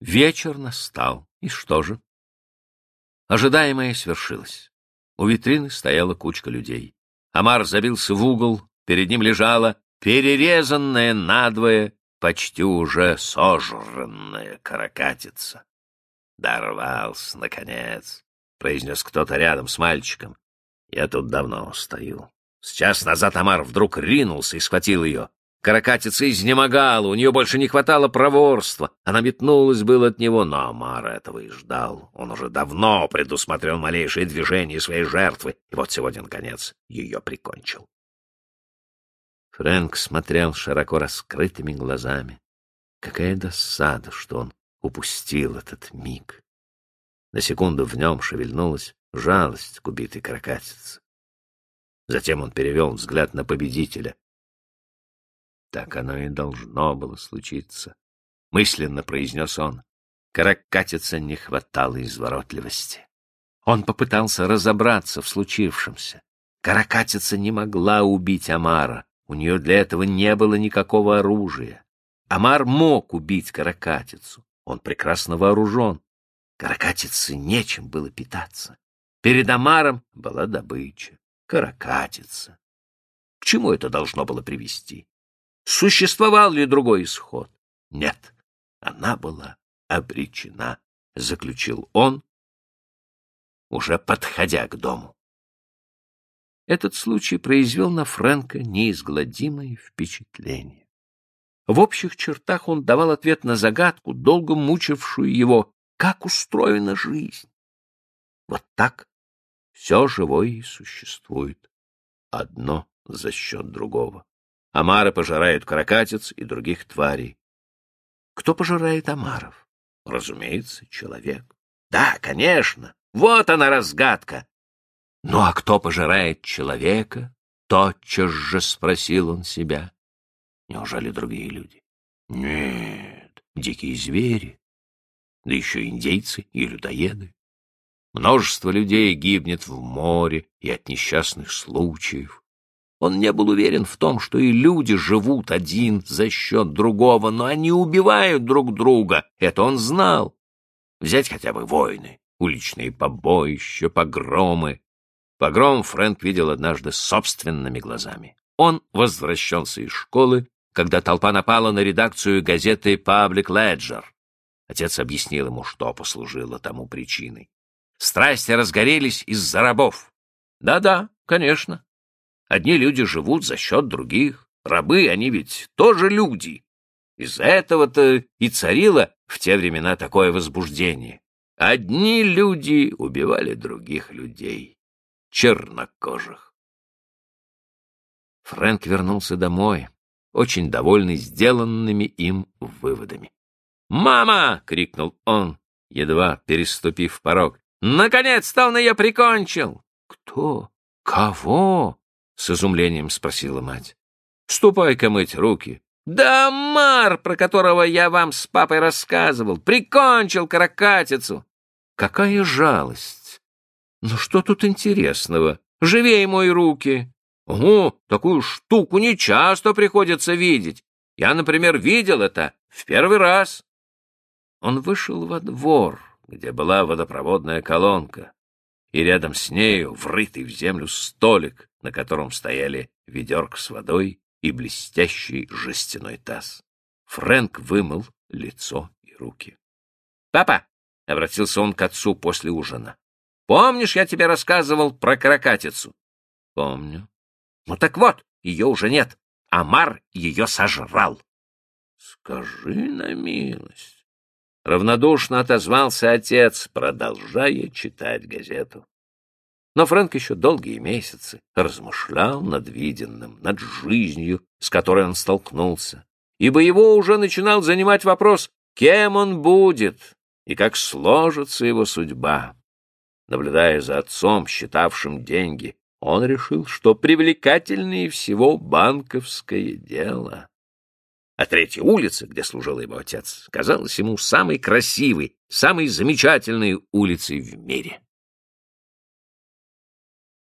Вечер настал. И что же? Ожидаемое свершилось. У витрины стояла кучка людей. Омар забился в угол, перед ним лежала перерезанная надвое, почти уже сожранная каракатица. «Дорвался, наконец», — произнес кто-то рядом с мальчиком. «Я тут давно стою». С час назад Омар вдруг ринулся и схватил ее. Каракатица изнемогала, у нее больше не хватало проворства. Она метнулась было от него, но Омар этого и ждал. Он уже давно предусмотрел малейшие движения своей жертвы, и вот сегодня, наконец, ее прикончил. Фрэнк смотрел широко раскрытыми глазами. Какая досада, что он упустил этот миг. На секунду в нем шевельнулась жалость к убитой каракатице. Затем он перевел взгляд на победителя. Так оно и должно было случиться, — мысленно произнес он. Каракатице не хватало изворотливости. Он попытался разобраться в случившемся. Каракатица не могла убить Омара, у нее для этого не было никакого оружия. Омар мог убить каракатицу, он прекрасно вооружен. Каракатице нечем было питаться. Перед Омаром была добыча — каракатица. К чему это должно было привести? Существовал ли другой исход? Нет, она была обречена, — заключил он, уже подходя к дому. Этот случай произвел на Фрэнка неизгладимое впечатление. В общих чертах он давал ответ на загадку, долго мучившую его, как устроена жизнь. Вот так все живое и существует, одно за счет другого. Омары пожирают каракатиц и других тварей. Кто пожирает омаров? Разумеется, человек. Да, конечно, вот она разгадка. Ну а кто пожирает человека? Тотчас же спросил он себя. Неужели другие люди? Нет, дикие звери, да еще индейцы и людоеды. Множество людей гибнет в море и от несчастных случаев. Он не был уверен в том, что и люди живут один за счет другого, но они убивают друг друга, это он знал. Взять хотя бы войны, уличные побоища, погромы. Погром Фрэнк видел однажды собственными глазами. Он возвращался из школы, когда толпа напала на редакцию газеты «Паблик Леджер». Отец объяснил ему, что послужило тому причиной. Страсти разгорелись из-за рабов. Да-да, конечно. Одни люди живут за счет других. Рабы, они ведь тоже люди. Из-за этого-то и царило в те времена такое возбуждение. Одни люди убивали других людей, чернокожих. Фрэнк вернулся домой, очень довольный сделанными им выводами. «Мама!» — крикнул он, едва переступив порог. «Наконец-то он ее прикончил!» «Кто? Кого?» — с изумлением спросила мать. «Ступай-ка мыть руки». «Да Омар, про которого я вам с папой рассказывал, прикончил каракатицу». «Какая жалость! Ну что тут интересного? Живей мой руки». «Ого, такую штуку нечасто приходится видеть. Я, например, видел это в первый раз». Он вышел во двор, где была водопроводная колонка, и рядом с нею врытый в землю столик, на котором стояли ведерко с водой и блестящий жестяной таз. Фрэнк вымыл лицо и руки. «Папа!» — обратился он к отцу после ужина. «Помнишь, я тебе рассказывал про каракатицу?» «Помню». «Ну так вот, ее уже нет. Омар ее сожрал». «Скажи на милость». Равнодушно отозвался отец, продолжая читать газету. Но Фрэнк еще долгие месяцы размышлял над виденным, над жизнью, с которой он столкнулся, ибо его уже начинал занимать вопрос, кем он будет и как сложится его судьба. Наблюдая за отцом, считавшим деньги, он решил, что привлекательнее всего банковское дело. А третья улица, где служил его отец, казалась ему самой красивой, самой замечательной улицей в мире.